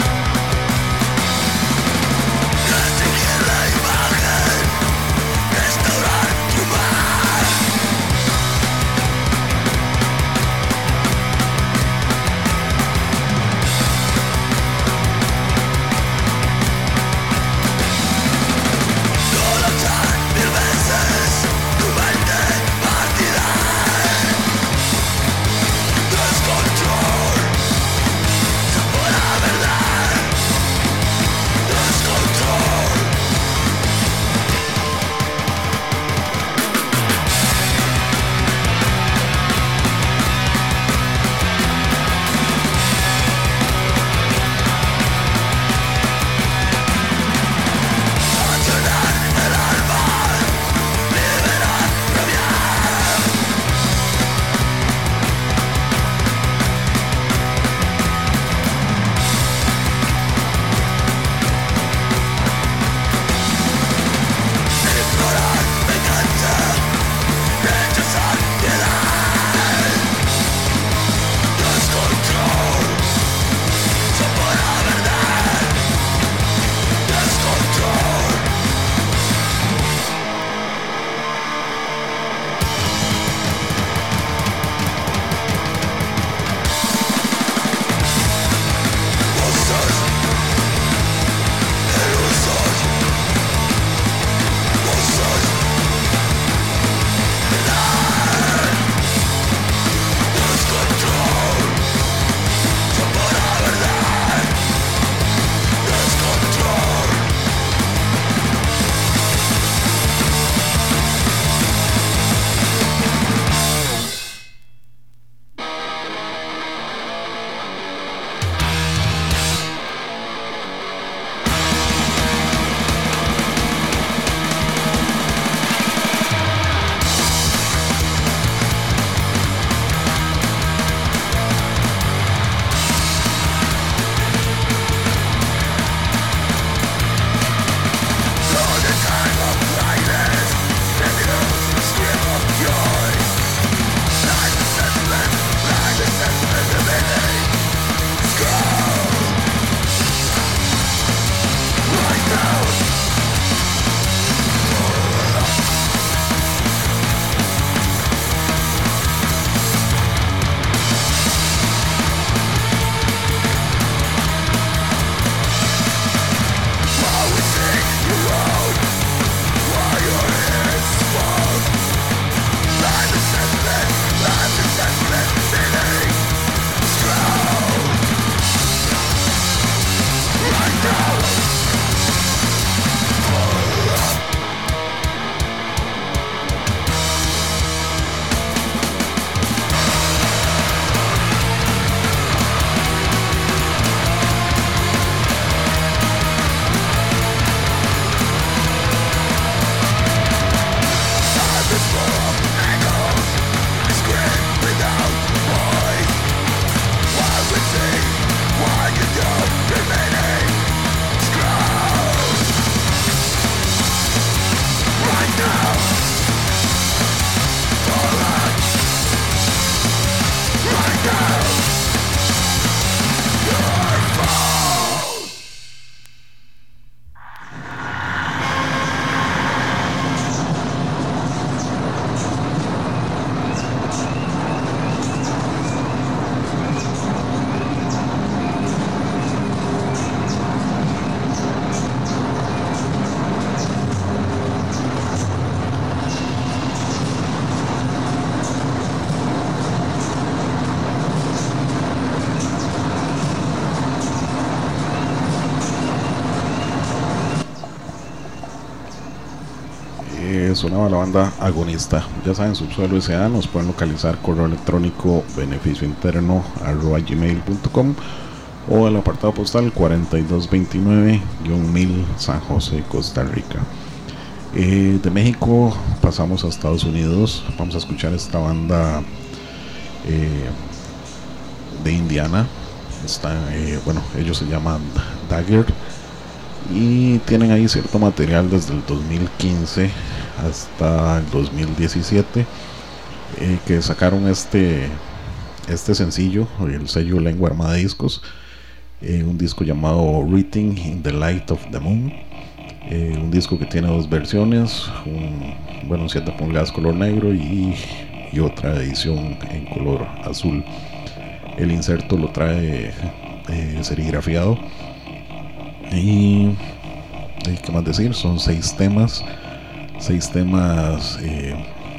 Que sonaba la banda Agonista. Ya saben, Subsuelo S A, nos pueden localizar correo electrónico beneficio interno arroba gmail punto com o al apartado postal cuarenta y dos veintinueve mil San José, Costa Rica. Eh, de México pasamos a Estados Unidos. Vamos a escuchar esta banda eh, de Indiana. Está, eh, bueno, ellos se llaman Dagger y tienen ahí cierto material desde el dos mil quince hasta el dos mil diecisiete, eh, que sacaron este este sencillo, el sello Lengua Armada Discos, eh, un disco llamado Written in the Light of the Moon, eh, un disco que tiene dos versiones, un, bueno, siete pulgadas color negro y, y otra edición en color azul. El inserto lo trae eh, serigrafiado. Y, y qué más decir, son seis temas, seis temas, eh,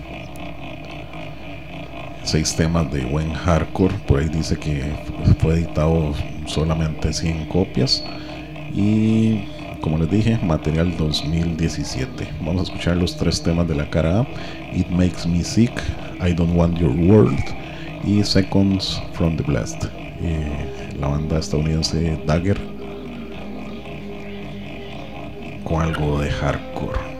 seis temas de buen hardcore. Por ahí dice que fue editado solamente cien copias y, como les dije, material dos mil diecisiete. Vamos a escuchar los tres temas de la cara A: It Makes Me Sick, I Don't Want Your World y Seconds from the Blast. Eh, la banda estadounidense Dagger con algo de hardcore.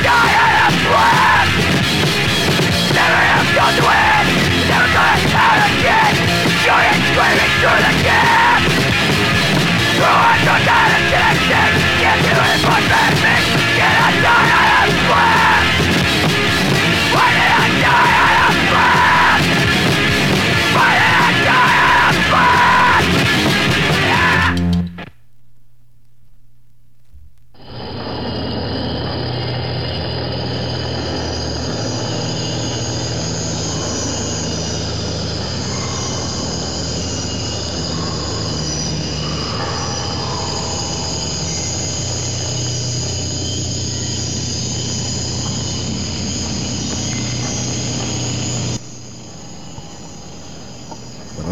Never have gone to win, never gonna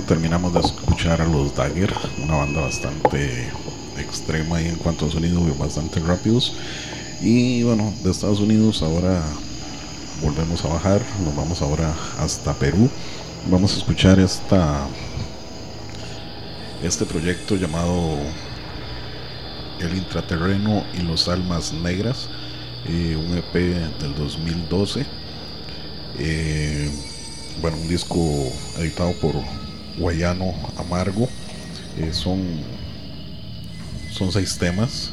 terminamos de escuchar a los Dagger, una banda bastante extrema ahí en cuanto a sonido y bastante rápidos. Y bueno, de Estados Unidos ahora volvemos a bajar, nos vamos ahora hasta Perú. Vamos a escuchar esta este proyecto llamado El Intraterreno y los Almas Negras, eh, un E P del dos mil doce. Eh, bueno, un disco editado por Guayano Amargo. Eh, son son seis temas.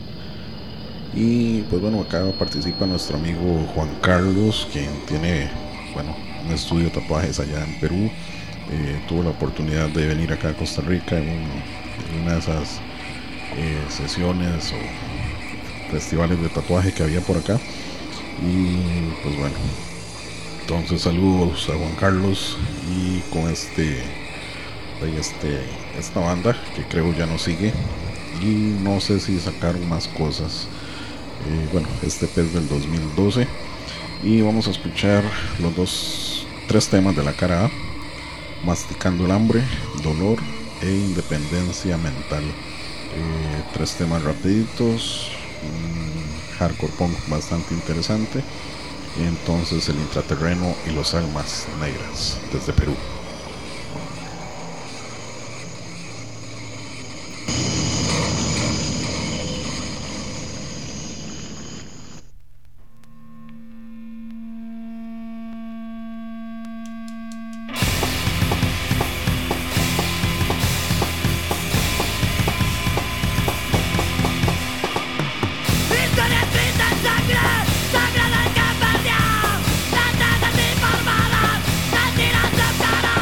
Y pues bueno, acá participa nuestro amigo Juan Carlos, quien tiene, bueno, un estudio de tatuajes allá en Perú. Eh, tuvo la oportunidad de venir acá a Costa Rica en, un, en una de esas eh, sesiones o festivales de tatuaje que había por acá. Y pues bueno, entonces saludos a Juan Carlos y con este, este esta banda que creo ya no sigue, y no sé si sacaron más cosas. Eh, bueno, este E P es del dos mil doce y vamos a escuchar los dos tres temas de la cara A: Masticando el Hambre, Dolor e Independencia Mental. Eh, tres temas rapiditos, un hardcore punk bastante interesante. Entonces, El Intraterreno y los Almas Negras, desde Perú. Historia escrita en sangre, sangre del que perdió. Sentencias informadas, mentiras de cara.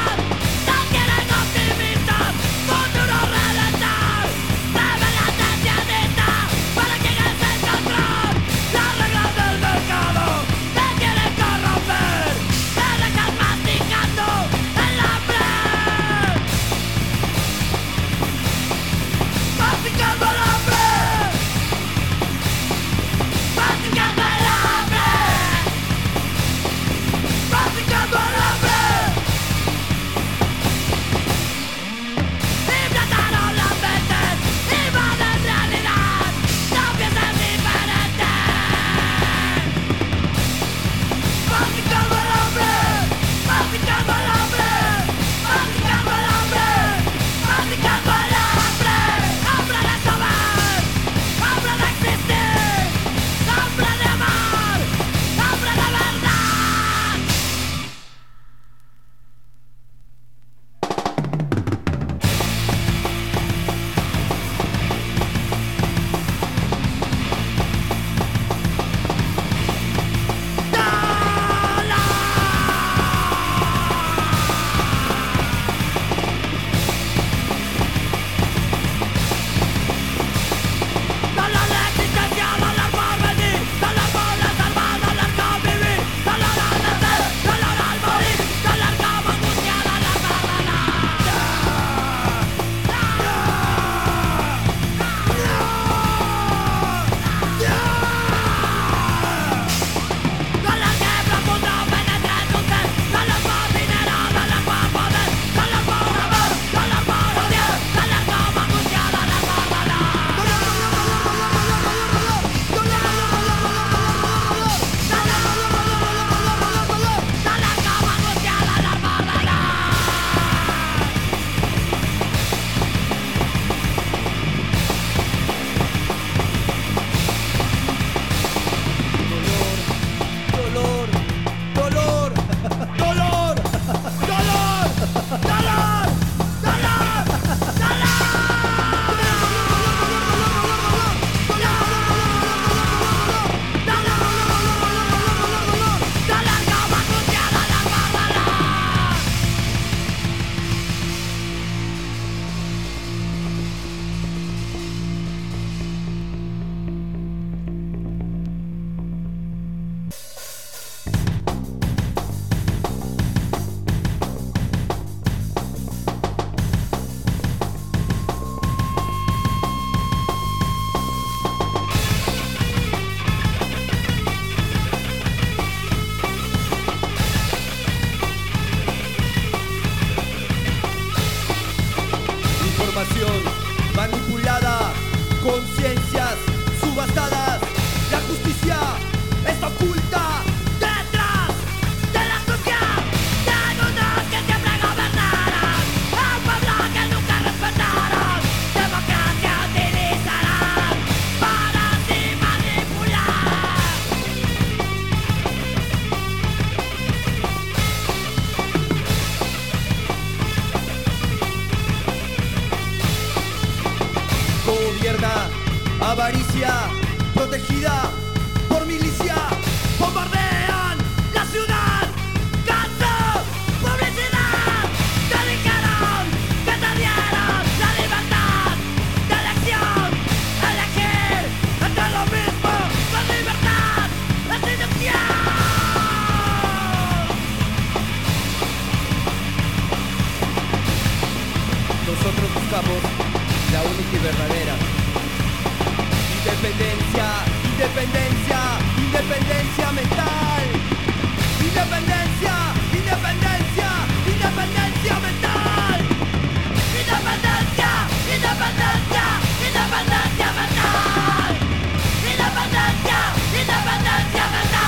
Independencia, independencia mental. Independencia, independencia, independencia mental. Independencia, independencia, independencia mental. Independencia, independencia mental.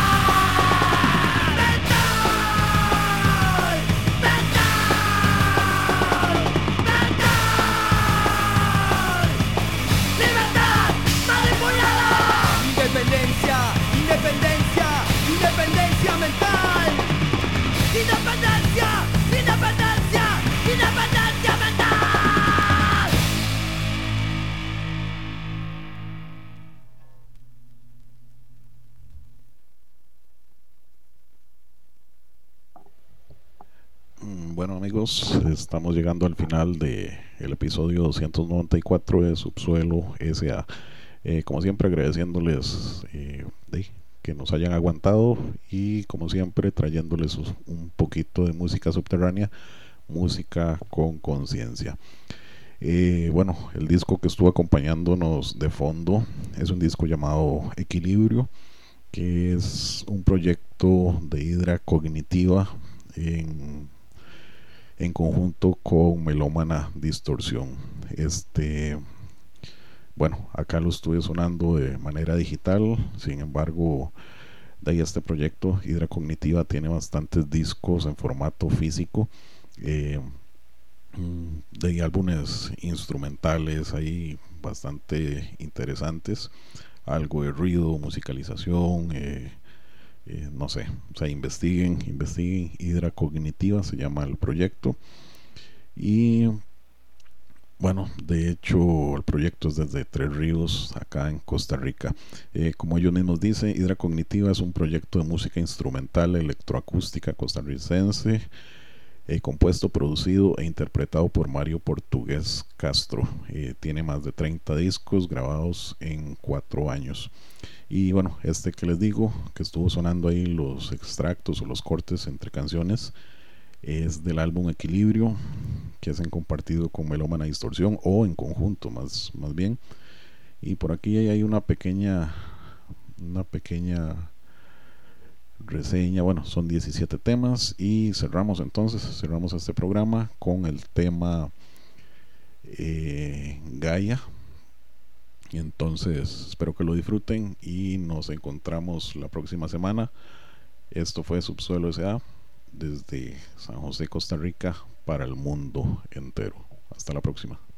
Independencia, independencia, independencia mental. Independencia, independencia, independencia mental. Bueno, amigos, estamos llegando al final de el episodio doscientos noventa y cuatro de Subsuelo S A. Eh, como siempre, agradeciéndoles eh, de, que nos hayan aguantado y como siempre trayéndoles un poquito de música subterránea, música con conciencia. Eh, bueno, el disco que estuvo acompañándonos de fondo es un disco llamado Equilibrio, que es un proyecto de Hidra Cognitiva en, en conjunto con Melómana Distorsión. Este... Bueno, acá lo estuve sonando de manera digital, sin embargo, de ahí este proyecto, Hidra Cognitiva, tiene bastantes discos en formato físico, eh, de álbumes instrumentales ahí bastante interesantes, algo de ruido, musicalización, eh, eh, no sé, o sea, investiguen, investiguen, Hidra Cognitiva se llama el proyecto. Y bueno, de hecho el proyecto es desde Tres Ríos, acá en Costa Rica. Eh, como ellos mismos dicen, Hidra Cognitiva es un proyecto de música instrumental electroacústica costarricense, eh, compuesto, producido e interpretado por Mario Portugués Castro. Eh, tiene más de treinta discos grabados en cuatro años. Y bueno, este que les digo, que estuvo sonando ahí los extractos o los cortes entre canciones, es del álbum Equilibrio, que hacen compartido con Melómana Distorsión, o en conjunto más, más bien. Y por aquí hay una pequeña una pequeña reseña. Bueno, son diecisiete temas y cerramos entonces cerramos este programa con el tema eh, Gaia. Y entonces espero que lo disfruten y nos encontramos la próxima semana. Esto fue Subsuelo S A desde San José, Costa Rica, para el mundo entero. Hasta la próxima.